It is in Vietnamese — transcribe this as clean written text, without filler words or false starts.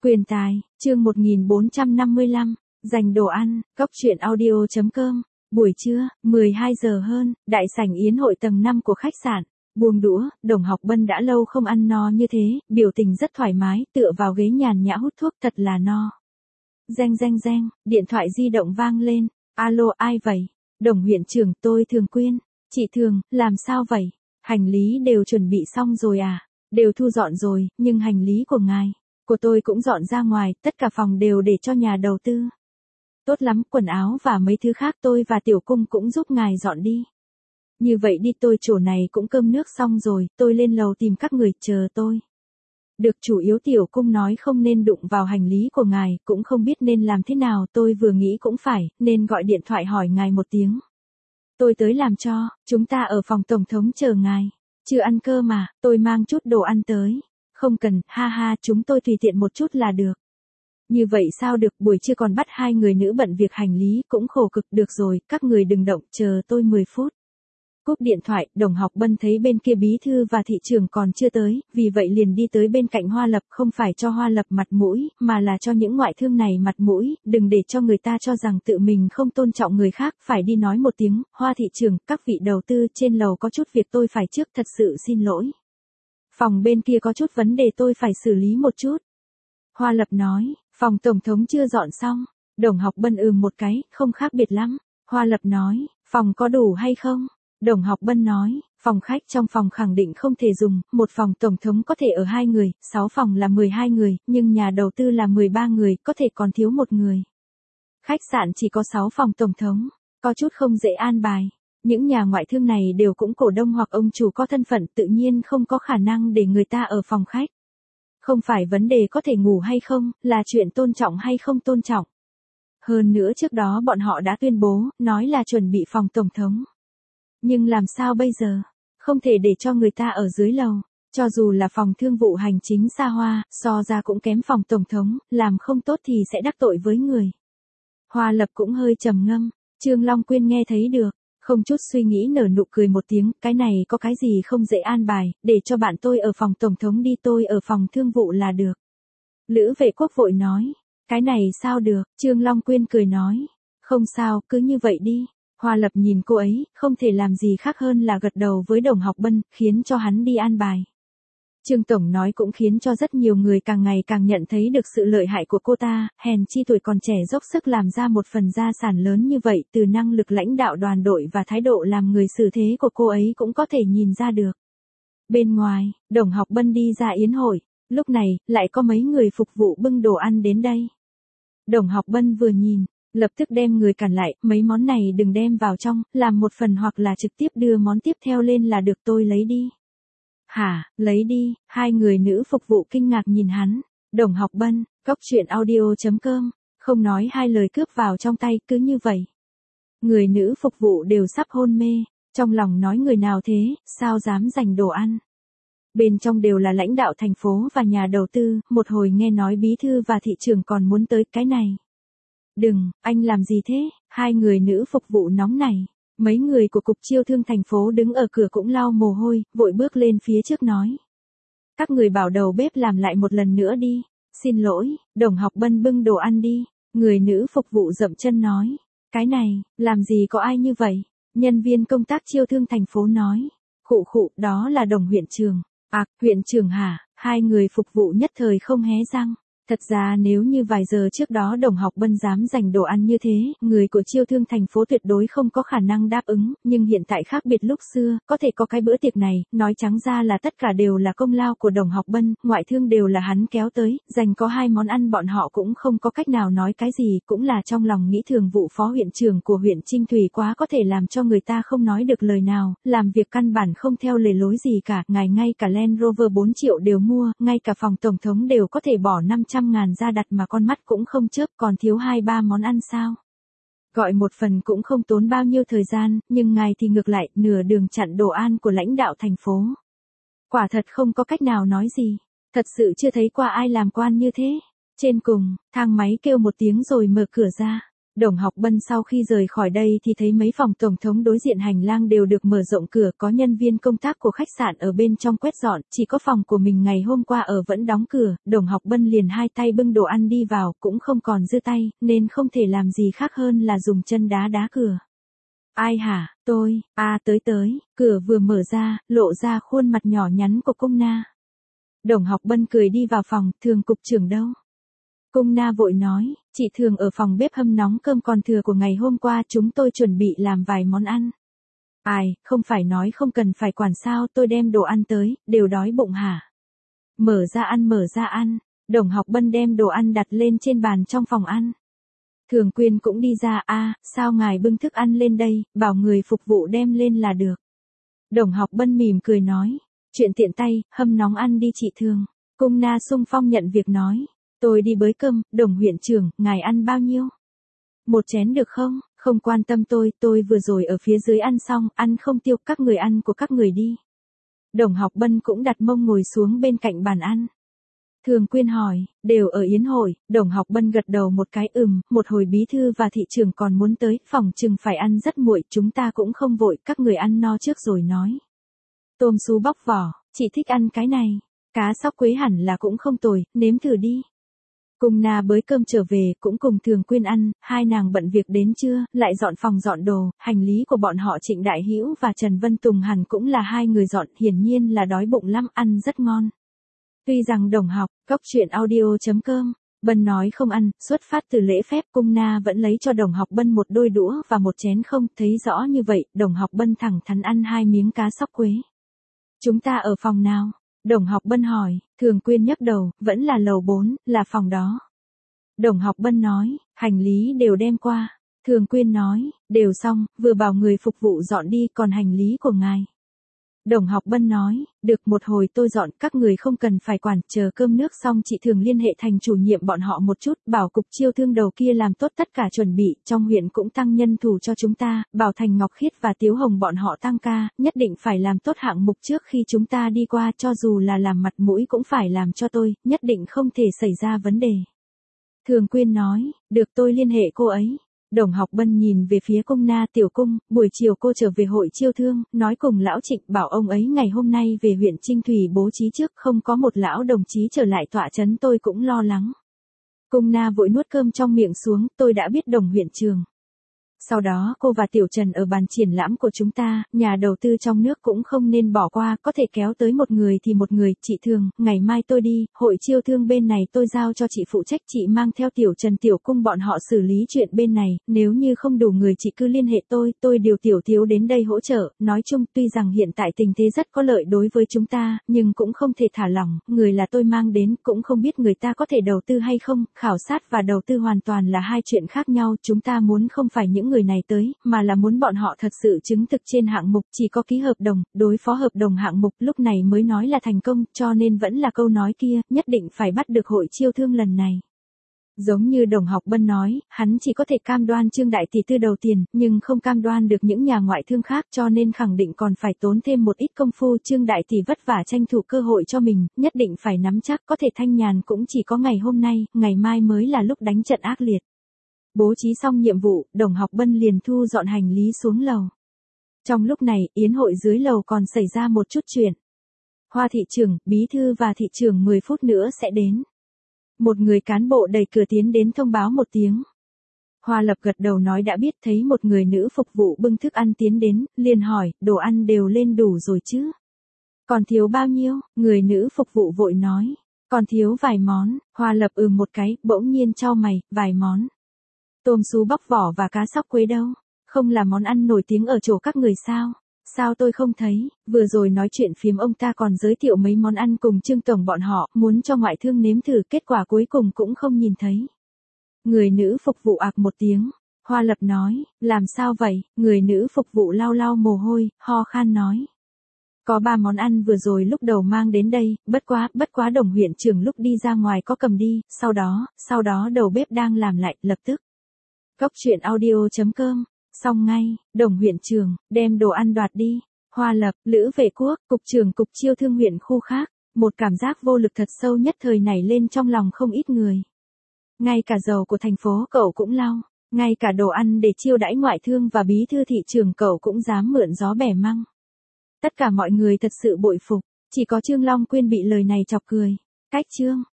Quyền tài, chương 1455, dành đồ ăn, góc chuyện audio.com, buổi trưa, 12 giờ hơn, đại sảnh yến hội tầng 5 của khách sạn, buông đũa, Đồng Học Bân đã lâu không ăn no như thế, biểu tình rất thoải mái, tựa vào ghế nhàn nhã hút thuốc thật là no. Reng reng reng, điện thoại di động vang lên, alo ai vậy? Đồng huyện trưởng tôi Thường Quyên, chị Thường, làm sao vậy? Hành lý đều chuẩn bị xong rồi à? Đều thu dọn rồi, nhưng hành lý của ngài, của tôi cũng dọn ra ngoài, tất cả phòng đều để cho nhà đầu tư. Tốt lắm, quần áo và mấy thứ khác tôi và Tiểu Cung cũng giúp ngài dọn đi. Như vậy đi, tôi chỗ này cũng cơm nước xong rồi, tôi lên lầu tìm các người chờ tôi. Được, chủ yếu Tiểu Cung nói không nên đụng vào hành lý của ngài, cũng không biết nên làm thế nào, tôi vừa nghĩ cũng phải, nên gọi điện thoại hỏi ngài một tiếng. Tôi tới làm cho, chúng ta ở phòng tổng thống chờ ngài. Chưa ăn cơm mà, tôi mang chút đồ ăn tới. Không cần, ha ha, chúng tôi tùy tiện một chút là được. Như vậy sao được, buổi trưa còn bắt hai người nữ bận việc hành lý, cũng khổ cực. Được rồi, các người đừng động, chờ tôi 10 phút. Cúp điện thoại, Đồng Học Bân thấy bên kia bí thư và thị trưởng còn chưa tới, vì vậy liền đi tới bên cạnh Hoa Lập, không phải cho Hoa Lập mặt mũi, mà là cho những ngoại thương này mặt mũi, đừng để cho người ta cho rằng tự mình không tôn trọng người khác, phải đi nói một tiếng, Hoa thị trưởng, các vị đầu tư trên lầu có chút việc tôi phải trước, thật sự xin lỗi. Phòng bên kia có chút vấn đề tôi phải xử lý một chút. Hoa Lập nói, phòng tổng thống chưa dọn xong, Đồng Học Bân một cái, không khác biệt lắm. Hoa Lập nói, phòng có đủ hay không? Đồng Học Bân nói, phòng khách trong phòng khẳng định không thể dùng, một phòng tổng thống có thể ở 2 người, 6 phòng là 12 người, nhưng nhà đầu tư là 13 người, có thể còn thiếu một người. Khách sạn chỉ có 6 phòng tổng thống, có chút không dễ an bài. Những nhà ngoại thương này đều cũng cổ đông hoặc ông chủ có thân phận, tự nhiên không có khả năng để người ta ở phòng khách. Không phải vấn đề có thể ngủ hay không, là chuyện tôn trọng hay không tôn trọng. Hơn nữa trước đó bọn họ đã tuyên bố, nói là chuẩn bị phòng tổng thống. Nhưng làm sao bây giờ? Không thể để cho người ta ở dưới lầu. Cho dù là phòng thương vụ hành chính xa hoa, so ra cũng kém phòng tổng thống, làm không tốt thì sẽ đắc tội với người. Hoa Lập cũng hơi trầm ngâm, Trương Long Quyên nghe thấy được, không chút suy nghĩ nở nụ cười một tiếng, cái này có cái gì không dễ an bài, để cho bạn tôi ở phòng tổng thống đi, tôi ở phòng thương vụ là được. Lữ Vệ Quốc vội nói, cái này sao được, Trương Long Quyên cười nói, không sao, cứ như vậy đi. Hoa Lập nhìn cô ấy, không thể làm gì khác hơn là gật đầu với Đồng Học Bân, khiến cho hắn đi an bài. Trương Tổng nói cũng khiến cho rất nhiều người càng ngày càng nhận thấy được sự lợi hại của cô ta, hèn chi tuổi còn trẻ dốc sức làm ra một phần gia sản lớn như vậy, từ năng lực lãnh đạo đoàn đội và thái độ làm người xử thế của cô ấy cũng có thể nhìn ra được. Bên ngoài, Đồng Học Bân đi ra yến hội, lúc này, lại có mấy người phục vụ bưng đồ ăn đến đây. Đồng Học Bân vừa nhìn, lập tức đem người cản lại, mấy món này đừng đem vào trong, làm một phần hoặc là trực tiếp đưa món tiếp theo lên là được, tôi lấy đi. Hả, lấy đi, hai người nữ phục vụ kinh ngạc nhìn hắn. Đồng Học Bân, góc chuyện audio.com, không nói hai lời cướp vào trong tay, cứ như vậy. Người nữ phục vụ đều sắp hôn mê, trong lòng nói người nào thế, sao dám giành đồ ăn. Bên trong đều là lãnh đạo thành phố và nhà đầu tư, một hồi nghe nói bí thư và thị trưởng còn muốn tới cái này. Đừng, anh làm gì thế? Hai người nữ phục vụ nóng này. Mấy người của cục chiêu thương thành phố đứng ở cửa cũng lau mồ hôi, vội bước lên phía trước nói. Các người bảo đầu bếp làm lại một lần nữa đi. Xin lỗi, Đồng Học Bân bưng đồ ăn đi. Người nữ phục vụ dậm chân nói. Cái này, làm gì có ai như vậy? Nhân viên công tác chiêu thương thành phố nói. Khụ khụ, đó là Đồng huyện trưởng. À, huyện trưởng hả? Hai người phục vụ nhất thời không hé răng. Thật ra nếu như vài giờ trước đó Đồng Học Bân dám giành đồ ăn như thế, người của chiêu thương thành phố tuyệt đối không có khả năng đáp ứng, nhưng hiện tại khác biệt lúc xưa, có thể có cái bữa tiệc này, nói trắng ra là tất cả đều là công lao của Đồng Học Bân, ngoại thương đều là hắn kéo tới, giành có 2 món ăn bọn họ cũng không có cách nào nói cái gì, cũng là trong lòng nghĩ thường vụ phó huyện trưởng của huyện Trinh Thủy quá có thể làm cho người ta không nói được lời nào, làm việc căn bản không theo lề lối gì cả, ngài ngay cả Land Rover 4 triệu đều mua, ngay cả phòng tổng thống đều có thể bỏ 500.000 ra đặt mà con mắt cũng không chớp, còn thiếu 2-3 món ăn sao. Gọi một phần cũng không tốn bao nhiêu thời gian, nhưng ngài thì ngược lại, nửa đường chặn đồ ăn của lãnh đạo thành phố. Quả thật không có cách nào nói gì, thật sự chưa thấy qua ai làm quan như thế. Trên cùng, thang máy kêu một tiếng rồi mở cửa ra. Đồng Học Bân sau khi rời khỏi đây thì thấy mấy phòng tổng thống đối diện hành lang đều được mở rộng cửa, có nhân viên công tác của khách sạn ở bên trong quét dọn, chỉ có phòng của mình ngày hôm qua ở vẫn đóng cửa. Đồng Học Bân liền hai tay bưng đồ ăn đi vào, cũng không còn dư tay, nên không thể làm gì khác hơn là dùng chân đá đá cửa. Ai hả, tôi, tới, cửa vừa mở ra, lộ ra khuôn mặt nhỏ nhắn của Cung Na. Đồng Học Bân cười đi vào phòng, Thường cục trưởng đâu? Cung Na vội nói, chị Thường ở phòng bếp hâm nóng cơm còn thừa của ngày hôm qua, chúng tôi chuẩn bị làm vài món ăn. Ai, không phải nói không cần phải quản sao, tôi đem đồ ăn tới, đều đói bụng hả? Mở ra ăn. Đồng Học Bân đem đồ ăn đặt lên trên bàn trong phòng ăn. Thường Quyên cũng đi ra, sao ngài bưng thức ăn lên đây, bảo người phục vụ đem lên là được. Đồng Học Bân mỉm cười nói, chuyện tiện tay, hâm nóng ăn đi chị Thường. Cung Na xung phong nhận việc nói, tôi đi bới cơm, Đồng huyện trưởng, ngài ăn bao nhiêu? Một chén được không? Không quan tâm tôi vừa rồi ở phía dưới ăn xong, ăn không tiêu, các người ăn của các người đi. Đồng Học Bân cũng đặt mông ngồi xuống bên cạnh bàn ăn. Thường Quyên hỏi, đều ở yến hội. Đồng Học Bân gật đầu một cái, một hồi bí thư và thị trưởng còn muốn tới, phòng chừng phải ăn rất muộn, chúng ta cũng không vội, các người ăn no trước rồi nói. Tôm sú bóc vỏ, chị thích ăn cái này, cá sóc quế hẳn là cũng không tồi, nếm thử đi. Cung Na bới cơm trở về, cũng cùng Thường Quyên ăn, hai nàng bận việc đến trưa, lại dọn phòng dọn đồ, hành lý của bọn họ Trịnh Đại Hữu và Trần Vân Tùng hẳn cũng là hai người dọn, hiển nhiên là đói bụng lắm, ăn rất ngon. Tuy rằng Đồng Học, Cóc Truyện Audio.com, Bân nói không ăn, xuất phát từ lễ phép, Cung Na vẫn lấy cho Đồng Học Bân một đôi đũa và một chén không, thấy rõ như vậy, Đồng Học Bân thẳng thắn ăn hai miếng cá sóc quế. Chúng ta ở phòng nào? Đồng Học Bân hỏi. Thường Quyên nhấc đầu, vẫn là lầu 4, là phòng đó. Đồng Học Bân nói, hành lý đều đem qua. Thường Quyên nói, đều xong, vừa bảo người phục vụ dọn đi, còn hành lý của ngài. Đồng Học Bân nói, được, một hồi tôi dọn, các người không cần phải quản, chờ cơm nước xong chị Thường liên hệ thành chủ nhiệm bọn họ một chút, bảo cục chiêu thương đầu kia làm tốt tất cả chuẩn bị, trong huyện cũng tăng nhân thủ cho chúng ta, bảo Thành Ngọc Khiết và Tiếu Hồng bọn họ tăng ca, nhất định phải làm tốt hạng mục trước khi chúng ta đi qua, cho dù là làm mặt mũi cũng phải làm cho tôi, nhất định không thể xảy ra vấn đề. Thường Quyên nói, được, tôi liên hệ cô ấy. Đồng Học Bân nhìn về phía Cung Na, tiểu Cung, buổi chiều cô trở về hội chiêu thương, nói cùng lão Trịnh, bảo ông ấy ngày hôm nay về huyện Trinh Thủy bố trí trước, không có một lão đồng chí trở lại tọa trấn, tôi cũng lo lắng. Cung Na vội nuốt cơm trong miệng xuống, tôi đã biết Đồng huyện trưởng. Sau đó cô và Tiểu Trần ở bàn triển lãm của chúng ta, nhà đầu tư trong nước cũng không nên bỏ qua, có thể kéo tới một người thì một người, chị Thường, ngày mai tôi đi, hội chiêu thương bên này tôi giao cho chị phụ trách, chị mang theo Tiểu Trần Tiểu Cung bọn họ xử lý chuyện bên này, nếu như không đủ người chị cứ liên hệ tôi điều Tiểu Thiếu đến đây hỗ trợ, nói chung tuy rằng hiện tại tình thế rất có lợi đối với chúng ta, nhưng cũng không thể thả lỏng, người là tôi mang đến, cũng không biết người ta có thể đầu tư hay không, khảo sát và đầu tư hoàn toàn là hai chuyện khác nhau, chúng ta muốn không phải những người này tới, mà là muốn bọn họ thật sự chứng thực trên hạng mục, chỉ có ký hợp đồng, đối phó hợp đồng hạng mục lúc này mới nói là thành công, cho nên vẫn là câu nói kia, nhất định phải bắt được hội chiêu thương lần này. Giống như Đồng Học Bân nói, hắn chỉ có thể cam đoan Trương Đại Tỷ tư đầu tiền, nhưng không cam đoan được những nhà ngoại thương khác, cho nên khẳng định còn phải tốn thêm một ít công phu. Trương Đại Tỷ vất vả tranh thủ cơ hội cho mình, nhất định phải nắm chắc, có thể thanh nhàn cũng chỉ có ngày hôm nay, ngày mai mới là lúc đánh trận ác liệt. Bố trí xong nhiệm vụ, Đồng Học Bân liền thu dọn hành lý xuống lầu. Trong lúc này, yến hội dưới lầu còn xảy ra một chút chuyện. Hoa thị trưởng, bí thư và thị trưởng 10 phút nữa sẽ đến. Một người cán bộ đẩy cửa tiến đến thông báo một tiếng. Hoa Lập gật đầu nói đã biết, thấy một người nữ phục vụ bưng thức ăn tiến đến, liền hỏi, đồ ăn đều lên đủ rồi chứ? Còn thiếu bao nhiêu? Người nữ phục vụ vội nói, còn thiếu vài món. Hoa Lập một cái, bỗng nhiên chau mày, vài món. Tôm sú bóc vỏ và cá sóc quế đâu? Không là món ăn nổi tiếng ở chỗ các người sao? Sao tôi không thấy? Vừa rồi nói chuyện phiếm ông ta còn giới thiệu mấy món ăn cùng Trương Tổng bọn họ, muốn cho ngoại thương nếm thử, kết quả cuối cùng cũng không nhìn thấy. Người nữ phục vụ ạc một tiếng. Hoa Lập nói, làm sao vậy? Người nữ phục vụ lau lau mồ hôi, ho khan nói. Có 3 món ăn vừa rồi lúc đầu mang đến đây, bất quá Đồng huyện trưởng lúc đi ra ngoài có cầm đi, sau đó đầu bếp đang làm lại, lập tức. Cóc Truyện Audio.com, xong ngay, Đồng huyện trưởng, đem đồ ăn đoạt đi. Hoa Lập, Lữ Vệ Quốc, cục trưởng cục chiêu thương huyện khu khác, một cảm giác vô lực thật sâu nhất thời nảy lên trong lòng không ít người. Ngay cả dầu của thành phố cậu cũng lau. Ngay cả đồ ăn để chiêu đãi ngoại thương và bí thư thị trưởng cậu cũng dám mượn gió bẻ măng. Tất cả mọi người thật sự bội phục, chỉ có Trương Long Quyên bị lời này chọc cười. Cách Trương